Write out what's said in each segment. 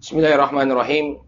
Bismillahirrahmanirrahim.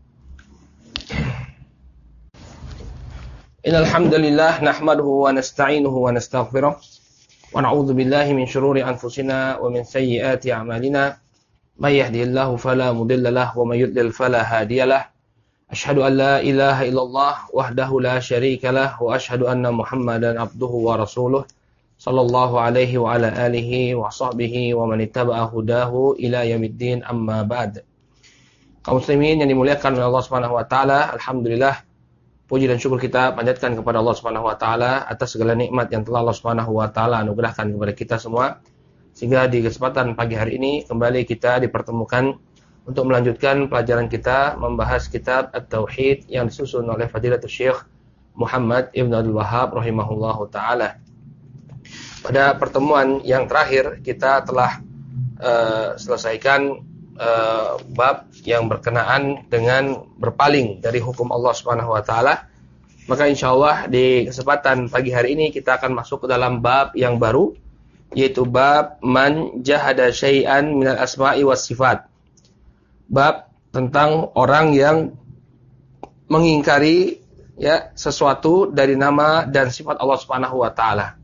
Innal hamdalillah nahmaduhu wa nasta'inuhu wa nastaghfiruh wa na'udzu billahi min shururi anfusina wa min sayyiati a'malina. May yahdihillahu fala mudilla lahu wa may yudlil fala hadiyalah. Asyhadu an la ilaha illallah wahdahu la syarika lah wa asyhadu anna Muhammadan abduhu wa rasuluh sallallahu alaihi wa ala alihi wa sahbihi wa man ittaba'a hudahu ila yaumiddin, amma ba'd. Kaum muslimin yang dimuliakan oleh Allah Subhanahu wa taala, alhamdulillah puji dan syukur kita panjatkan kepada Allah Subhanahu wa taala atas segala nikmat yang telah Allah Subhanahu wa taala anugerahkan kepada kita semua, sehingga di kesempatan pagi hari ini kembali kita dipertemukan untuk melanjutkan pelajaran kita membahas kitab At-Tauhid yang disusun oleh Fadilatul Syekh Muhammad Ibn Abdul Wahhab rahimahullahu taala. Pada pertemuan yang terakhir kita telah selesaikan bab yang berkenaan dengan berpaling dari hukum Allah Subhanahu wa taala. Maka insyaallah di kesempatan pagi hari ini kita akan masuk ke dalam bab yang baru, yaitu bab man jahada syai'an minal asma'i was sifat. Bab tentang orang yang mengingkari sesuatu dari nama dan sifat Allah Subhanahu wa taala.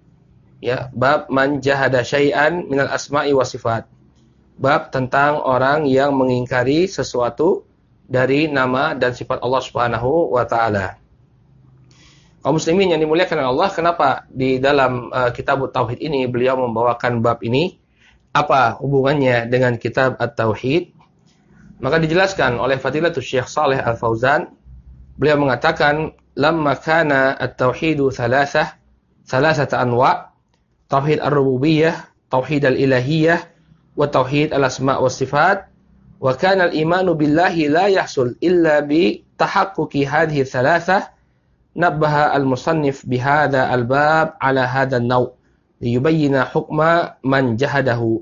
Bab man jahada syai'an minal asma'i was sifat. Bab tentang orang yang mengingkari sesuatu dari nama dan sifat Allah Subhanahu wa taala. Kaum muslimin yang dimuliakan Allah, kenapa di dalam kitab Tauhid ini beliau membawakan bab ini? Apa hubungannya dengan kitab At-Tauhid? Maka dijelaskan oleh Fadilatul Syekh Shalih Al-Fauzan, beliau mengatakan lamma kana at-tauhidu thalathata anwa', tauhid ar-rububiyyah, tauhid al-ilahiyyah, wa tauhid al-asma' was sifat, wa kana al-imanu billahi la yahsul illa bi tahaqquqi hadhihi thalathah, nabbaha al-musannif bihadha al-bab ala hadha an-naw' liyubayyina hukma man jahadahu.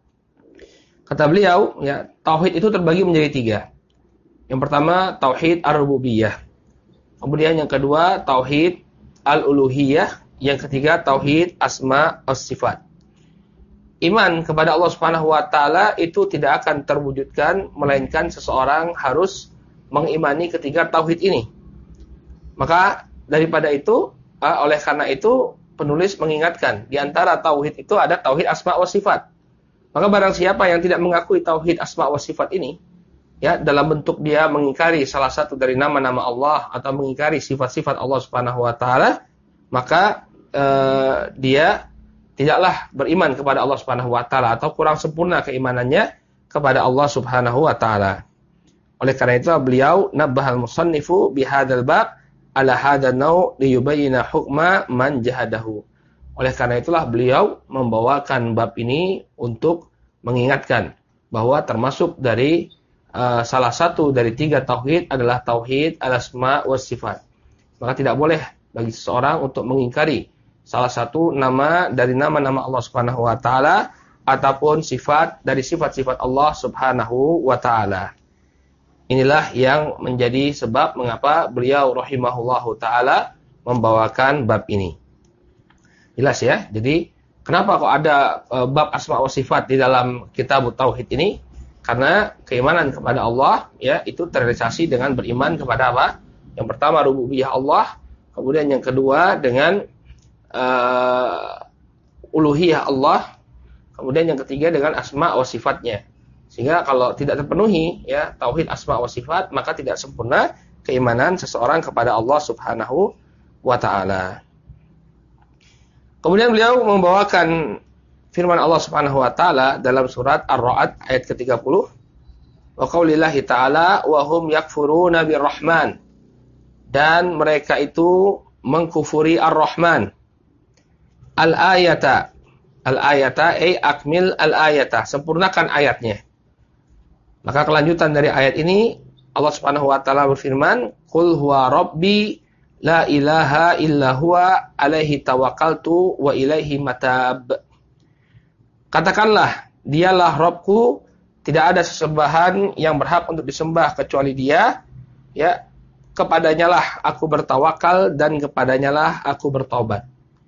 Kata beliau, tauhid itu terbagi menjadi tiga. Yang pertama tauhid ar-rububiyyah, kemudian yang kedua tauhid al-uluhiyah, yang ketiga tauhid asma was sifat. Iman kepada Allah Subhanahu wa taala itu tidak akan terwujudkan melainkan seseorang harus mengimani ketiga tauhid ini. Maka daripada itu, oleh karena itu penulis mengingatkan di antara tauhid itu ada tauhid asma wa sifat. Maka barang siapa yang tidak mengakui tauhid asma wa sifat ini, dalam bentuk dia mengingkari salah satu dari nama-nama Allah atau mengingkari sifat-sifat Allah Subhanahu wa taala, maka dia tidaklah beriman kepada Allah Subhanahu wa taala atau kurang sempurna keimanannya kepada Allah Subhanahu wa taala. Oleh karena itu beliau nabbahal musannifu bihadzal bab ala hadzal naw' liyubayyina hukma man jahadahu. Oleh karena itulah beliau membawakan bab ini untuk mengingatkan bahwa termasuk dari salah satu dari tiga tauhid adalah tauhid al-asma was sifat. Maka tidak boleh bagi seseorang untuk mengingkari salah satu nama dari nama-nama Allah Subhanahu wa taala ataupun sifat dari sifat-sifat Allah Subhanahu wa taala. Inilah yang menjadi sebab mengapa beliau rahimahullahu taala membawakan bab ini. Jelas ya? Jadi kenapa kok ada bab asma wa sifat di dalam kitab Tauhid ini? Karena keimanan kepada Allah itu terrealisasi dengan beriman kepada apa? Yang pertama rububiyah Allah, kemudian yang kedua dengan uluhiyah Allah, kemudian yang ketiga dengan asma wa sifatnya. Sehingga kalau tidak terpenuhi tauhid asma wa sifat, maka tidak sempurna keimanan seseorang kepada Allah Subhanahu wa taala. Kemudian beliau membawakan firman Allah Subhanahu wa taala dalam surat Ar-Ra'd ayat ke-30. Wa qaulillahi ta'ala wa hum yakfuruna birrahman. Dan mereka itu mengkufuri Ar-Rahman. Al-ayata ay akmil al-ayata, sempurnakan ayatnya. Maka kelanjutan dari ayat ini Allah Subhanahu wa taala berfirman, "Qul huwa rabbi la ilaha illa huwa alaihi tawakkaltu wa ilaihi matab." Katakanlah, dialah Rabbku, tidak ada sesembahan yang berhak untuk disembah kecuali Dia, kepadanya lah aku bertawakal dan kepadanya lah aku bertobat.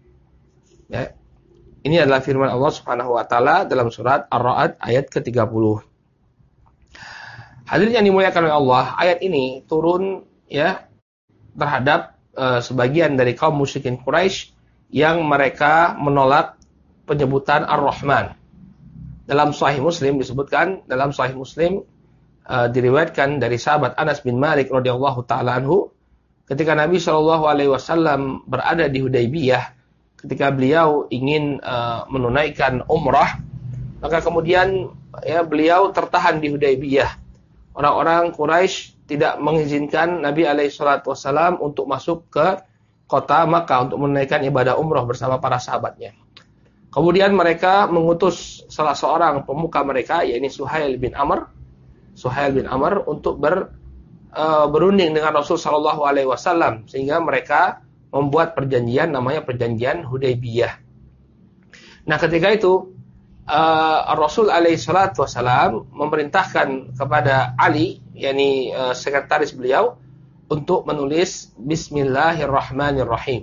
Ini adalah firman Allah Subhanahu wa taala dalam surat Ar-Ra'd ayat ke-30. Hadirin yang dimuliakan oleh Allah, ayat ini turun ya terhadap sebagian dari kaum musyrikin Quraisy yang mereka menolak penyebutan Ar-Rahman. Dalam Sahih Muslim disebutkan, dalam Sahih Muslim diriwayatkan dari sahabat Anas bin Malik radhiyallahu taala anhu, ketika Nabi Shallallahu alaihi wasallam berada di Hudaybiyah, ketika beliau ingin menunaikan umrah, maka kemudian ya beliau tertahan di Hudaybiyah. Orang-orang Quraisy tidak mengizinkan Nabi alaihi salatu wasallam untuk masuk ke kota Makkah untuk menunaikan ibadah umrah bersama para sahabatnya. Kemudian mereka mengutus salah seorang pemuka mereka, yaitu Suhail bin Amr untuk berunding dengan Rasul sallallahu alaihi wasallam, sehingga mereka membuat perjanjian namanya perjanjian Hudaybiyah. Nah, ketika itu Rasul alaihi salatu wasallam memerintahkan kepada Ali, yakni sekretaris beliau, untuk menulis Bismillahirrahmanirrahim.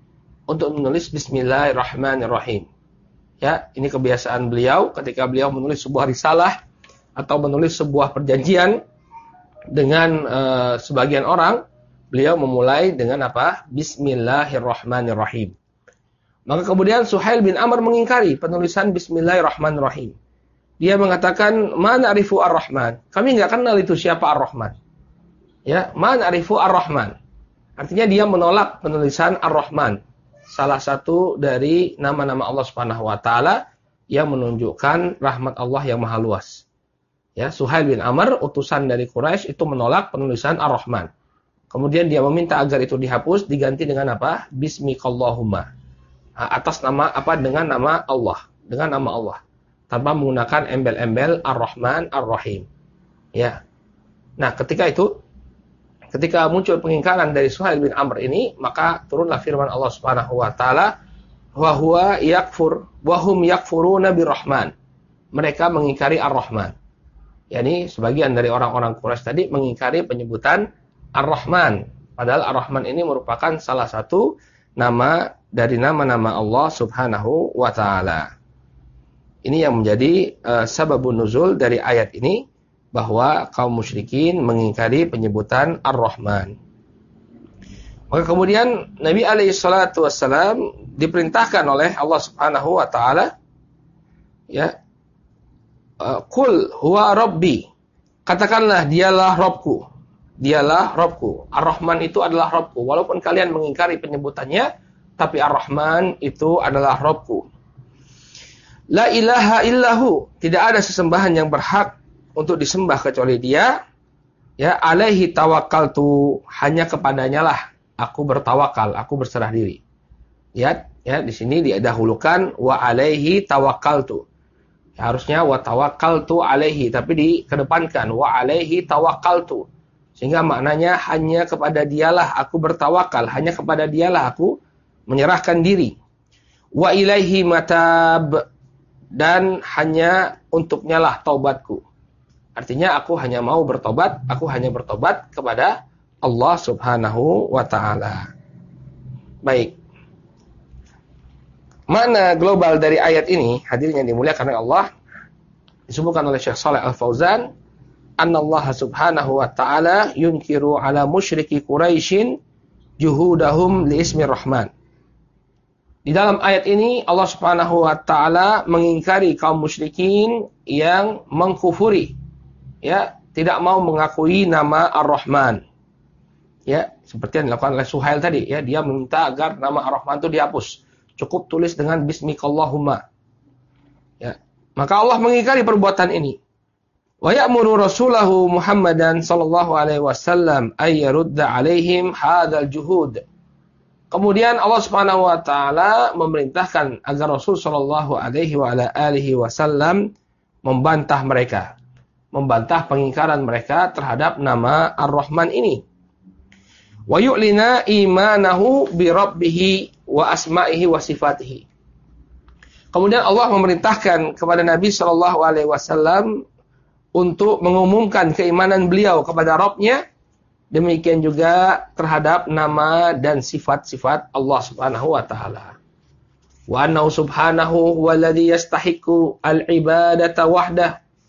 Ya, ini kebiasaan beliau ketika beliau menulis sebuah risalah atau menulis sebuah perjanjian dengan sebagian orang, beliau memulai dengan apa? Bismillahirrahmanirrahim. Maka kemudian Suhail bin Amr mengingkari penulisan Bismillahirrahmanirrahim. Dia mengatakan, "Ma na'rifu ar-Rahman." Kami enggak kenal itu siapa Ar-Rahman. Ya, "Ma na'rifu ar-Rahman." Artinya dia menolak penulisan Ar-Rahman, salah satu dari nama-nama Allah Subhanahu wa taala yang menunjukkan rahmat Allah yang maha luas. Ya, Suhail bin Amr, utusan dari Quraisy, itu menolak penulisan Ar-Rahman. Kemudian dia meminta agar itu dihapus, diganti dengan apa? Bismikallahumma. Atas nama apa? Dengan nama Allah, tanpa menggunakan embel-embel Ar-Rahman Ar-Rahim. Ya. Nah, ketika muncul pengingkaran dari Suhail bin Amr ini, maka turunlah firman Allah Subhanahu wa taala, wa huwa yakfur wa hum yakfuruna birrahman. Mereka mengingkari Ar-Rahman. yakni sebagian dari orang-orang Quraisy tadi mengingkari penyebutan Ar-Rahman. Padahal Ar-Rahman ini merupakan salah satu nama dari nama-nama Allah Subhanahu wa taala. Ini yang menjadi sababun nuzul dari ayat ini, bahwa kaum musyrikin mengingkari penyebutan Ar-Rahman. Maka kemudian Nabi alaihi salatu wassalam diperintahkan oleh Allah Subhanahu wa taala, ya, qul huwa rabbi, katakanlah dialah Rabbku, dialah Rabbku. Ar-Rahman itu adalah Rabbku. Walaupun kalian mengingkari penyebutannya, tapi Ar-Rahman itu adalah Rabbku. La ilaha illahu, tidak ada sesembahan yang berhak untuk disembah kecuali Dia. Ya, alaihi tawakkaltu, hanya kepadanya lah aku bertawakal, aku berserah diri. Ya, di sini didahulukan wa alaihi tawakkaltu. Ya, harusnya wa tawakkaltu alaihi, tapi dikedepankan wa alaihi tawakkaltu. Sehingga maknanya hanya kepada Dialah aku bertawakal, hanya kepada Dialah aku menyerahkan diri. Wa ilaihi matab, dan hanya untuknya lah taubatku. Artinya aku hanya mau bertobat, aku hanya bertobat kepada Allah Subhanahu wa taala. Baik. Makna global dari ayat ini, hadirin yang dimuliakan oleh Allah, disebutkan oleh Syekh Shalih Al-Fauzan, "Annallaha Subhanahu wa taala yunkiru ala musyriki Quraisyin juhudahum li ismi Rahman." Di dalam ayat ini Allah Subhanahu wa taala mengingkari kaum musyrikin yang mengkufuri, ya, tidak mau mengakui nama Ar-Rahman. Ya, seperti yang dilakukan oleh Suhail tadi, ya, dia meminta agar nama Ar-Rahman itu dihapus. Cukup tulis dengan Bismikallahumma. Ya, maka Allah mengingkari perbuatan ini. Wa ya'muru rasulahu Muhammadan sallallahu alaihi wasallam ay yarudda alaihim hadzal juhud. Kemudian Allah Subhanahu wa taala memerintahkan agar Rasul sallallahu alaihi wa ala alihi wasallam membantah mereka, membantah pengingkaran mereka terhadap nama Ar-Rahman ini. Wa yu'lina imanahu bi rabbih wa asma'ihi wa sifatihi. Kemudian Allah memerintahkan kepada Nabi sallallahu alaihi wasallam untuk mengumumkan keimanan beliau kepada Rabb-Nya, demikian juga terhadap nama dan sifat-sifat Allah Subhanahu wa taala. Wa annahu subhanahu walladzi yastahiqqu al-ibadata wahdah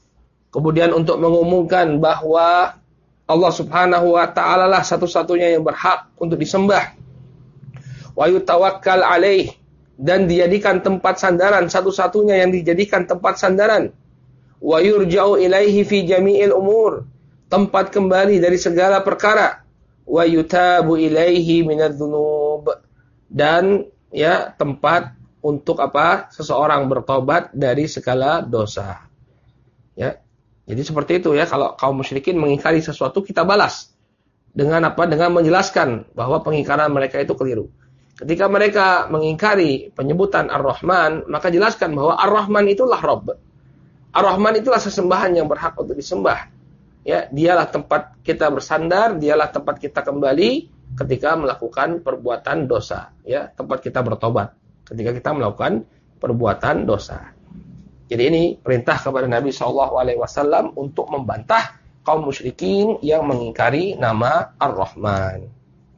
Kemudian untuk mengumumkan bahwa Allah Subhanahu wa taala lah satu-satunya yang berhak untuk disembah. Wa yutawakkal alaih, dan dijadikan tempat sandaran, satu-satunya yang dijadikan tempat sandaran. Wa yurja'u ilaihi fi jami'il umur, tempat kembali dari segala perkara. Wa yutabu ilaihi minadz-dzunub, dan ya tempat untuk apa? Seseorang bertobat dari segala dosa. Ya. Jadi seperti itu ya, kalau kaum musyrikin mengingkari sesuatu, kita balas dengan apa? Dengan menjelaskan bahwa pengingkaran mereka itu keliru. Ketika mereka mengingkari penyebutan Ar-Rahman, maka jelaskan bahwa Ar-Rahman itulah Rabb. Ar-Rahman itulah sesembahan yang berhak untuk disembah. Ya, dialah tempat kita bersandar, dialah tempat kita kembali ketika melakukan perbuatan dosa, ya, tempat kita bertobat ketika kita melakukan perbuatan dosa. Jadi ini perintah kepada Nabi SAW untuk membantah kaum musyrikin yang mengingkari nama Ar-Rahman.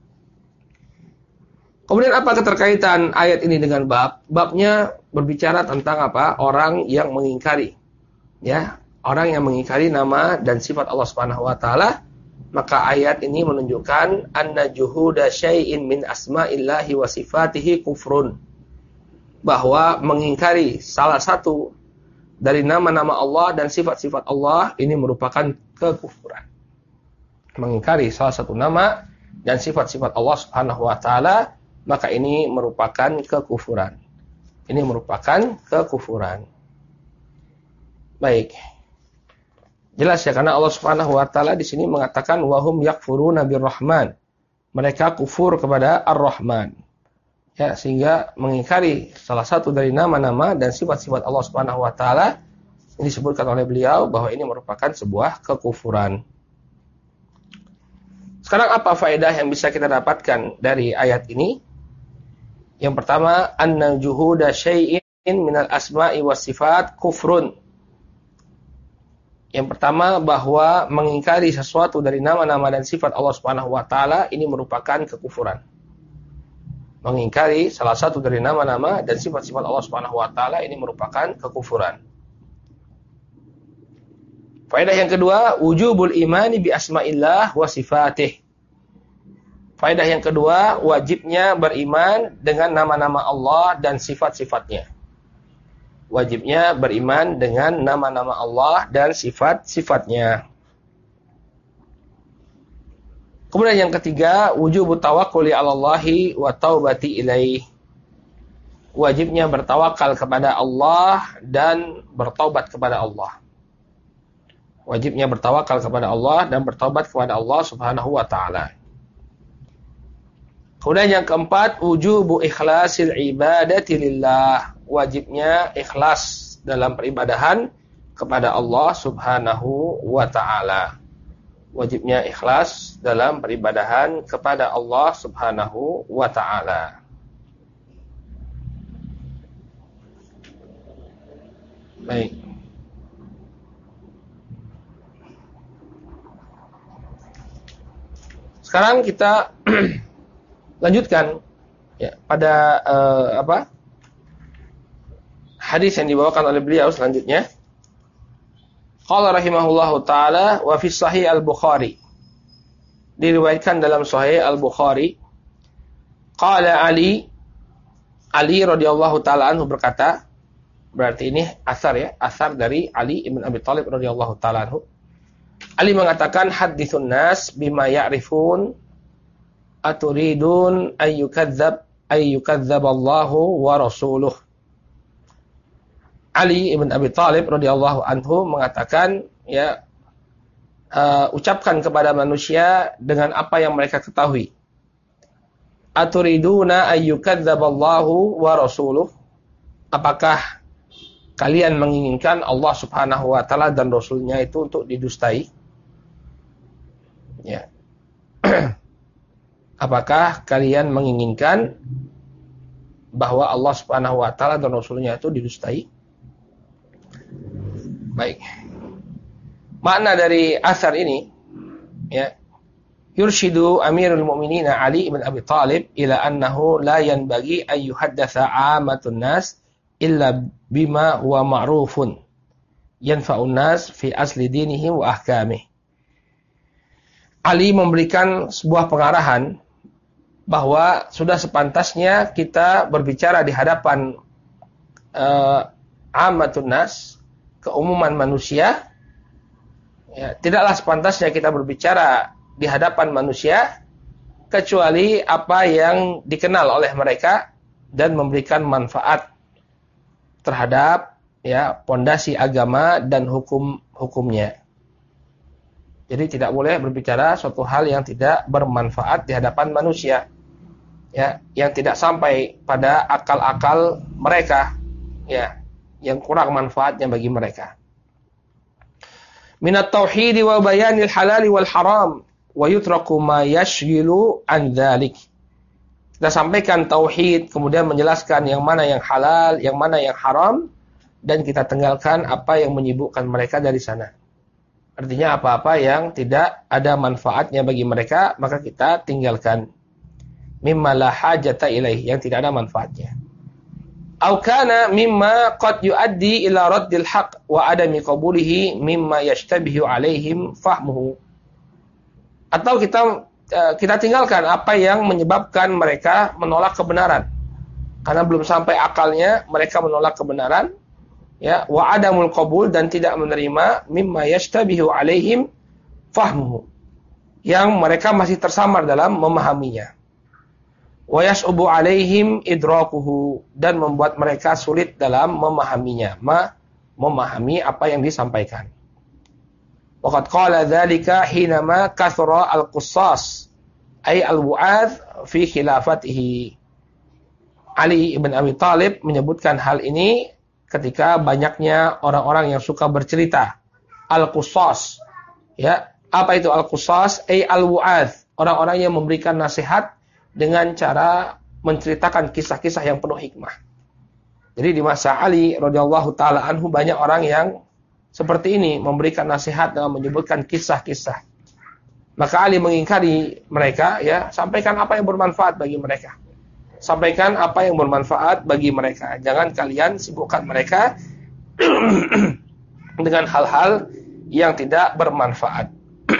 Kemudian apa keterkaitan ayat ini dengan bab? Babnya berbicara tentang apa? Orang yang mengingkari, ya, orang yang mengingkari nama dan sifat Allah Subhanahu wa taala. Maka ayat ini menunjukkan anna juhuda syai'in min asma'illahi wa sifatihi kufrun. Bahwa mengingkari salah satu dari nama-nama Allah dan sifat-sifat Allah ini merupakan kekufuran. Mengingkari salah satu nama dan sifat-sifat Allah Subhanahu wa taala, maka ini merupakan kekufuran. Ini merupakan kekufuran. Baik. Jelas ya, karena Allah Subhanahu wa taala di sini mengatakan wahum yakfuruna birrahman. Mereka kufur kepada Ar-Rahman. Ya, sehingga mengingkari salah satu dari nama-nama dan sifat-sifat Allah Subhanahu wa taala ini disebutkan oleh beliau bahwa ini merupakan sebuah kekufuran. Sekarang apa faedah yang bisa kita dapatkan dari ayat ini? Yang pertama, anna juhuda syai'in minal asma'i was sifat kufrun. Yang pertama, bahwa mengingkari sesuatu dari nama-nama dan sifat Allah Subhanahu wa taala ini merupakan kekufuran. Mengingkari salah satu dari nama-nama dan sifat-sifat Allah Subhanahu wa taala ini merupakan kekufuran. Faedah yang kedua, wujubul imani bi asma'illah wa sifatih. Faedah yang kedua, wajibnya beriman dengan nama-nama Allah dan sifat-sifatnya. Wajibnya beriman dengan nama-nama Allah dan sifat-sifatnya. Kemudian yang ketiga, wujubut tawakkuli 'alallahi wa taubati ilaih. Wajibnya bertawakal kepada Allah dan bertaubat kepada Allah. Wajibnya bertawakal kepada Allah dan bertaubat kepada Allah Subhanahu wa taala. Kemudian yang keempat, wujubu ikhlasil ibadati lillah. Wajibnya ikhlas dalam peribadahan kepada Allah Subhanahu wa taala. Wajibnya ikhlas dalam peribadahan kepada Allah Subhanahu wa taala. Baik. Sekarang kita lanjutkan ya pada hadis yang dibawakan oleh beliau selanjutnya. Qala rahimahullahu taala wa fi sahih al-Bukhari. Diriwayatkan dalam sahih al-Bukhari. Qala Ali radhiyallahu taala anhu berkata, berarti ini asar ya, asar dari Ali ibn Abi Thalib radhiyallahu taala anhu. Ali mengatakan hadithun nas bima ya'rifun aturidun ayyukadzdzab Allahu wa rasuluh. Ali ibn Abi Thalib radhiyallahu anhu mengatakan, ya, ucapkan kepada manusia dengan apa yang mereka ketahui. Aturiduna ayyukadzdzaballahu wa rasuluh. Apakah kalian menginginkan Allah Subhanahu wa taala dan Rasulnya itu untuk didustai? Ya. Apakah kalian menginginkan bahwa Allah Subhanahu wa taala dan Rasulnya itu didustai? Baik. Makna dari asar ini, ya, yurshidu Amirul Mukminin Ali ibn Abi Thalib ila annahu la yanbaghi an yuhaddatsa 'ammatun nas illa bima huwa ma'rufun yanfa'un nas fi asli dinihim wa ahkamih. Ali memberikan sebuah pengarahan bahwa sudah sepantasnya kita berbicara di hadapan ammatun nas, keumuman manusia. Ya, tidaklah sepantasnya kita berbicara di hadapan manusia kecuali apa yang dikenal oleh mereka dan memberikan manfaat terhadap ya pondasi agama dan hukum-hukumnya. Jadi tidak boleh berbicara suatu hal yang tidak bermanfaat di hadapan manusia. Ya, yang tidak sampai pada akal-akal mereka, ya, yang kurang manfaatnya bagi mereka. Minat tauhid wa bayanil halal wal haram wa yutraku ma yashghilu an dzalik. Kita sampaikan tauhid, kemudian menjelaskan yang mana yang halal, yang mana yang haram, dan kita tinggalkan apa yang menyibukkan mereka dari sana. Artinya apa-apa yang tidak ada manfaatnya bagi mereka, maka kita tinggalkan. Mimma la hajata ilaih, yang tidak ada manfaatnya. Au kana mimma qad yuaddi ila raddil haqq wa adami qabulihi mimma yashtabihu alaihim fahmuhu. Atau kita tinggalkan apa yang menyebabkan mereka menolak kebenaran. Karena belum sampai akalnya mereka menolak kebenaran, ya, wa adamul qabul, dan tidak menerima mimma yashtabihu alaihim fahmuhu, yang mereka masih tersamar dalam memahaminya. Wa yas'ubu alaihim idrakuhu, dan membuat mereka sulit dalam memahaminya, memahami apa yang disampaikan. Waqad qala dzalika hinama kathra al-qussas ay al-wu'adz fi khilafatihi. Ali ibn Abi Thalib menyebutkan hal ini ketika banyaknya orang-orang yang suka bercerita. Al-qussas, ya, apa itu al-qussas? Ay al-wu'adz, orang-orang yang memberikan nasihat dengan cara menceritakan kisah-kisah yang penuh hikmah. Jadi di masa Ali radhiyallahu taala anhu banyak orang yang seperti ini, memberikan nasihat dan menyebutkan kisah-kisah. Maka Ali mengingkari mereka, ya, sampaikan apa yang bermanfaat bagi mereka. Sampaikan apa yang bermanfaat bagi mereka. Jangan kalian sibukkan mereka dengan hal-hal yang tidak bermanfaat.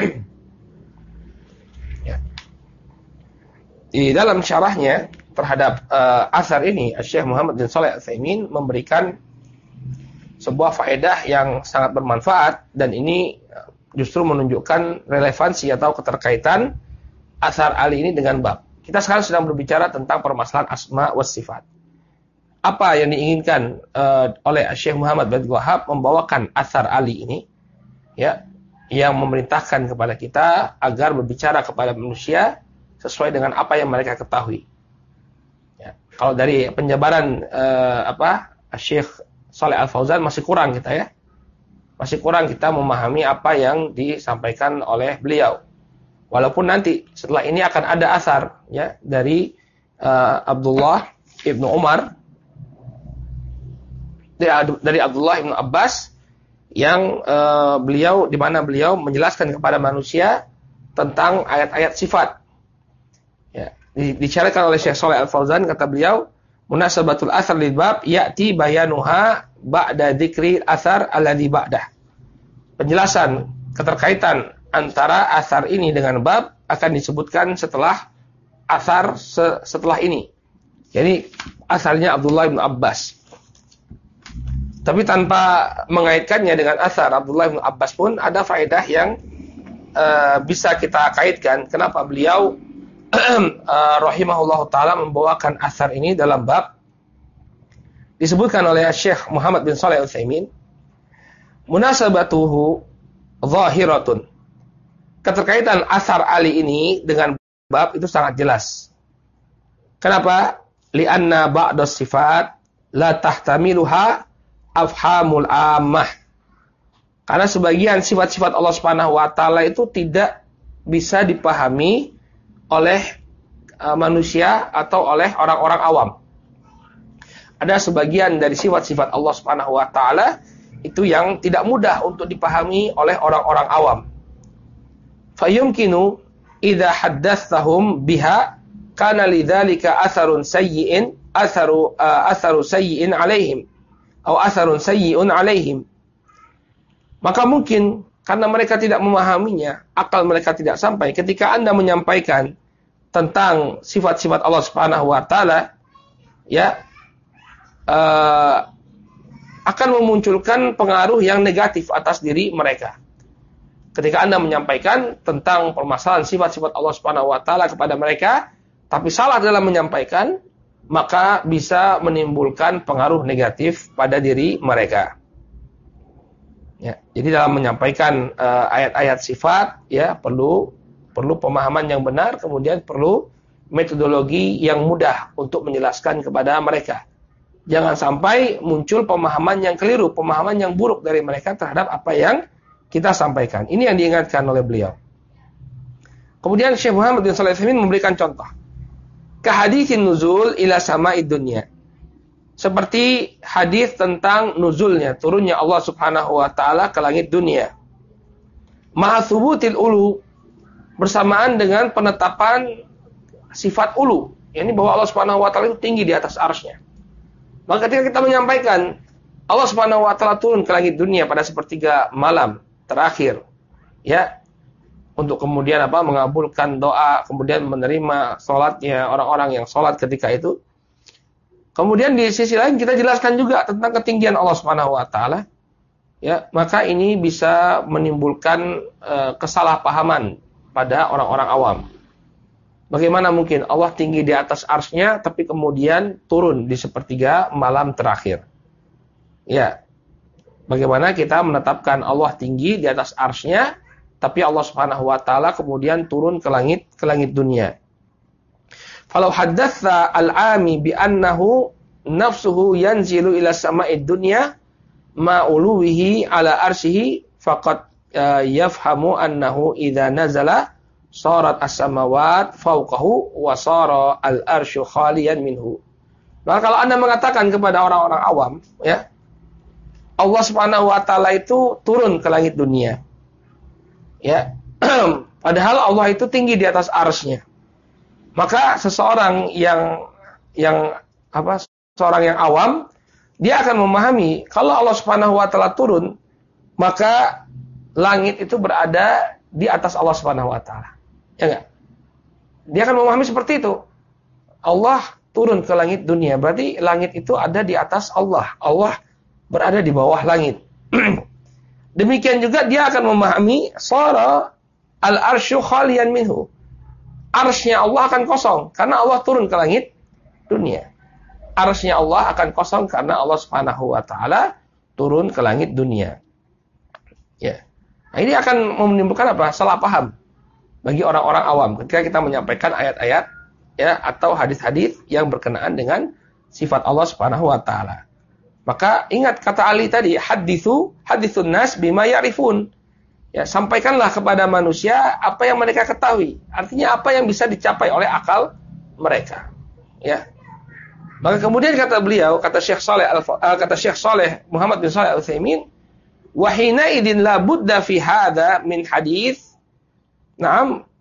Di dalam syarahnya terhadap asar ini, Syekh Muhammad bin Shalih Al-Utsaimin memberikan sebuah faedah yang sangat bermanfaat, dan ini justru menunjukkan relevansi atau keterkaitan asar Ali ini dengan bab. Kita sekarang sedang berbicara tentang permasalahan asma was sifat. Apa yang diinginkan oleh Syekh Muhammad bin Wahab membawakan asar Ali ini, ya, yang memerintahkan kepada kita agar berbicara kepada manusia sesuai dengan apa yang mereka ketahui. Ya. Kalau dari penjabaran Syekh Shalih Al-Fauzan masih kurang kita, ya. Masih kurang kita memahami apa yang disampaikan oleh beliau. Walaupun nanti setelah ini akan ada asar, ya, dari Abdullah ibnu Umar, dari Abdullah ibnu Abbas, yang di mana beliau menjelaskan kepada manusia tentang ayat-ayat sifat. Ya, disyarahkan oleh Syekh Shalih Al-Fauzan, kata beliau, munasabatul asar lil bab ya'ti bayanuha ba'da dzikri asar alladhi ba'dah. Penjelasan keterkaitan antara asar ini dengan bab akan disebutkan setelah asar setelah ini. Jadi asalnya Abdullah bin Abbas. Tapi tanpa mengaitkannya dengan asar Abdullah bin Abbas pun ada faedah yang bisa kita kaitkan kenapa beliau rahimahullahu taala membawakan asar ini dalam bab. Disebutkan oleh Syekh Muhammad bin Shalih Al-Utsaimin, munasabatuhu zahiratun. Keterkaitan asar Ali ini dengan bab itu sangat jelas. Kenapa? Li'anna ba'das sifat la tahtamiluha afhamul ammah. Karena sebagian sifat-sifat Allah Subhanahu wa taala itu tidak bisa dipahami oleh manusia atau oleh orang-orang awam. Ada sebagian dari sifat-sifat Allah Subhanahu wa taala itu yang tidak mudah untuk dipahami oleh orang-orang awam. Fayumkinu idza haddatsahum biha kana lidzalika atharun sayyi'in atharu sayyi'in alaihim atau atharun sayyi'un alaihim. Maka mungkin karena mereka tidak memahaminya, akal mereka tidak sampai. Ketika Anda menyampaikan tentang sifat-sifat Allah Subhanahu wa taala, ya, akan memunculkan pengaruh yang negatif atas diri mereka. Ketika Anda menyampaikan tentang permasalahan sifat-sifat Allah Subhanahu wa taala kepada mereka, tapi salah dalam menyampaikan, maka bisa menimbulkan pengaruh negatif pada diri mereka. Ya, jadi dalam menyampaikan ayat-ayat sifat, ya, perlu pemahaman yang benar, kemudian perlu metodologi yang mudah untuk menjelaskan kepada mereka. Jangan sampai muncul pemahaman yang keliru, pemahaman yang buruk dari mereka terhadap apa yang kita sampaikan. Ini yang diingatkan oleh beliau. Kemudian Syekh Muhammad bin Shalih Al-Utsaimin memberikan contoh. Kahaditsin nuzul ila sama'id dunya. Seperti hadis tentang nuzulnya, turunnya Allah Subhanahu wa taala ke langit dunia. Ma'a thubutil ulu, bersamaan dengan penetapan sifat ulu, yakni bahwa Allah Subhanahu wa taala itu tinggi di atas arsy-Nya. Maka ketika kita menyampaikan Allah Subhanahu wa taala turun ke langit dunia pada sepertiga malam terakhir, ya, untuk kemudian mengabulkan doa, kemudian menerima salatnya orang-orang yang salat ketika itu. Kemudian di sisi lain kita jelaskan juga tentang ketinggian Allah Subhanahu wa taala. Ya, maka ini bisa menimbulkan kesalahpahaman pada orang-orang awam. Bagaimana mungkin Allah tinggi di atas arsy-Nya tapi kemudian turun di sepertiga malam terakhir? Ya. Bagaimana kita menetapkan Allah tinggi di atas arsy-Nya tapi Allah Subhanahu wa taala kemudian turun ke langit dunia? Falau haddatsa al-'ami bi annahu nafsuhu yanzilu ila sama'id dunya ma uluwihi ala arsyihi faqad yafhamu annahu idza nazala sarat as-samawat fawqahu wa sara al-arsyu khaliyan minhu. Maka kalau Anda mengatakan kepada orang-orang awam, ya, Allah Subhanahu wa taala itu turun ke langit dunia. Ya. Padahal Allah itu tinggi di atas arsy-Nya. Maka seseorang seorang yang awam, dia akan memahami kalau Allah Subhanahu wa taala turun, maka langit itu berada di atas Allah Subhanahu wa taala. Ya enggak? Dia akan memahami seperti itu. Allah turun ke langit dunia, berarti langit itu ada di atas Allah. Allah berada di bawah langit. Demikian juga dia akan memahami sara al-arsyu khaliyan minhu. Arsy-Nya Allah akan kosong karena Allah turun ke langit dunia. Arsy-Nya Allah akan kosong karena Allah Subhanahu wa taala turun ke langit dunia. Ya. Nah, ini akan menimbulkan salah paham bagi orang-orang awam ketika kita menyampaikan ayat-ayat, ya, atau hadis-hadis yang berkenaan dengan sifat Allah Subhanahu wa taala. Maka ingat kata Ali tadi, haditsun nas bima ya'rifun. Ya, sampaikanlah kepada manusia apa yang mereka ketahui. Artinya apa yang bisa dicapai oleh akal mereka. Ya. Maka kemudian kata beliau, kata Syekh Shalih Muhammad bin Shalih Al-Utsaimin, wa hina idin la budda fi hadza min hadits. Naam,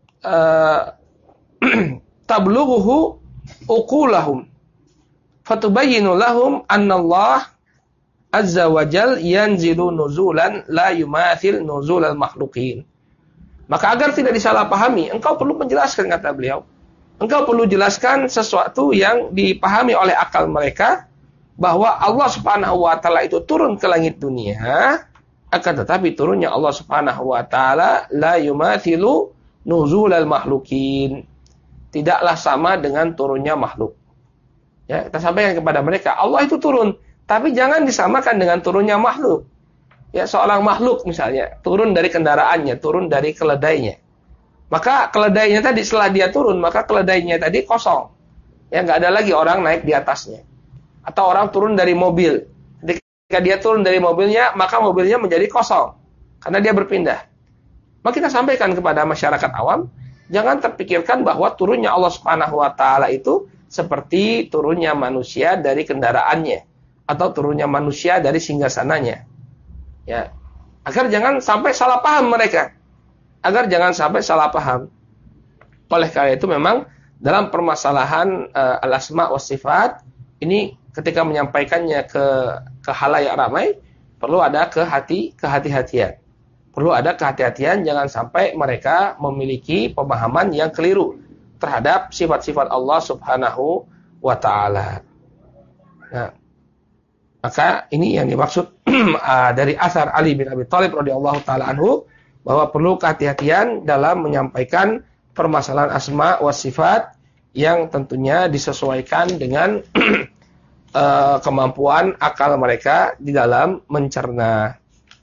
tablughu uqulahum. Fatubayyinu lahum anna Allah Azza wa Jal yanzilu nuzulan la yumathil nuzulal makhluqin. Maka agar tidak disalahpahami, engkau perlu menjelaskan, kata beliau. Engkau perlu jelaskan sesuatu yang dipahami oleh akal mereka, bahwa Allah Subhanahu wa taala itu turun ke langit dunia, akan tetapi turunnya Allah Subhanahu wa taala la yumathilu nuzulal makhluqin. Tidaklah sama dengan turunnya makhluk. Ya, kita sampaikan kepada mereka, Allah itu turun, tapi jangan disamakan dengan turunnya makhluk. Ya, seorang makhluk misalnya turun dari kendaraannya, turun dari keledainya. Maka keledainya tadi setelah dia turun, maka keledainya tadi kosong. Ya, nggak ada lagi orang naik di atasnya. Atau orang turun dari mobil. Ketika dia turun dari mobilnya, maka mobilnya menjadi kosong karena dia berpindah. Maka kita sampaikan kepada masyarakat awam, jangan terpikirkan bahwa turunnya Allah Subhanahu wa taala itu seperti turunnya manusia dari kendaraannya atau turunnya manusia dari singgasananya. Ya, agar jangan sampai salah paham mereka. Agar jangan sampai salah paham. Oleh karena itu memang dalam permasalahan al-asma wa sifat ini ketika menyampaikannya ke khalayak ramai perlu ada kehati-hatian. Perlu ada kehati-hatian, jangan sampai mereka memiliki pemahaman yang keliru terhadap sifat-sifat Allah Subhanahu wa taala. Nah, maka ini yang dimaksud dari asar Ali bin Abi Thalib radhiyallahu taala anhu, bahwa perlu kehati-hatian dalam menyampaikan permasalahan asma wa sifat yang tentunya disesuaikan dengan kemampuan akal mereka di dalam mencerna.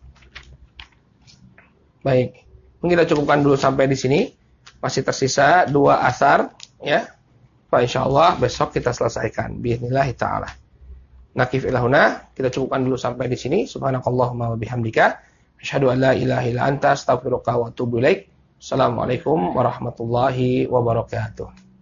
Baik, mungkin kita cukupkan dulu sampai di sini. Masih tersisa 2 asar, ya. Insyaallah besok kita selesaikan. Bismillah taala. Nakif ilahuna, kita cukupkan dulu sampai di sini. Subhanakallahumma wa bihamdika, asyhadu an la ilaha illa anta, astaghfiruka wa atubu ilaik. Assalamualaikum warahmatullahi wabarakatuh.